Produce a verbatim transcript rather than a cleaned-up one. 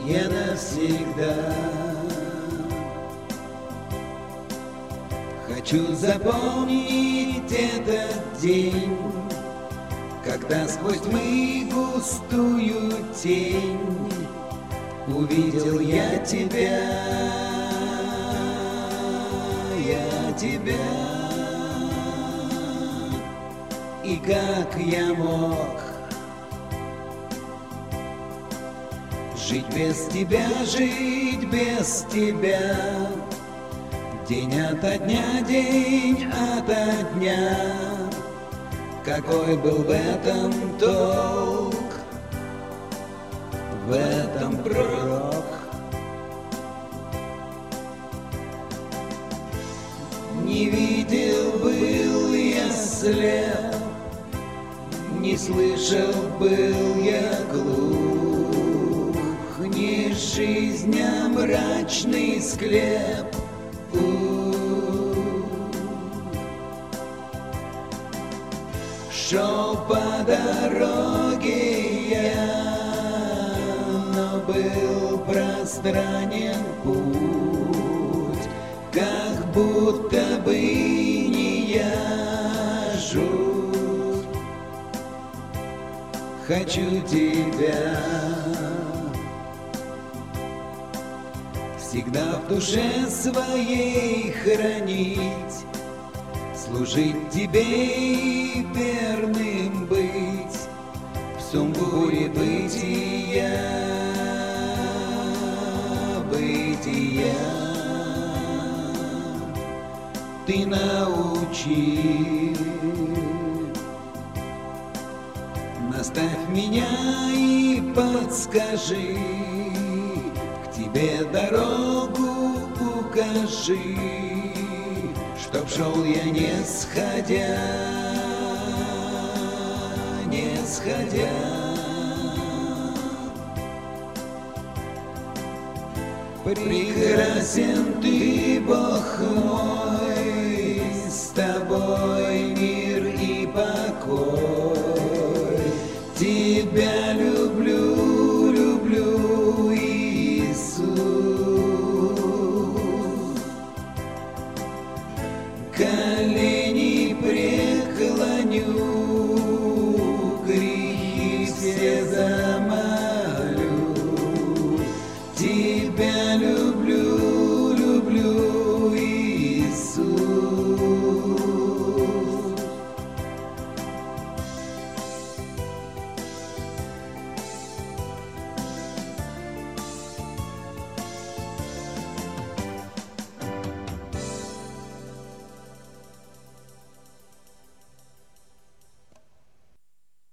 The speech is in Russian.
я навсегда. Хочу запомнить этот день, когда сквозь тьмы густую тень увидел я тебя, я тебя. И как я мог жить без тебя, жить без тебя, день ото дня, день ото дня. Какой был в этом толк, в этом прок? Не видел был я слеп, не слышал был я глух, не жизнь, а мрачный склеп. Шел по дороге я, но был пространен путь, как будто бы не я жуть. Хочу тебя всегда в душе своей хранить, служить тебе и верным быть в сумбуре бытия, бытия. Ты научи, наставь меня и подскажи, к тебе дорогу укажи, чтоб шел я не сходя, не сходя. Прекрасен ты, Бог мой, с тобой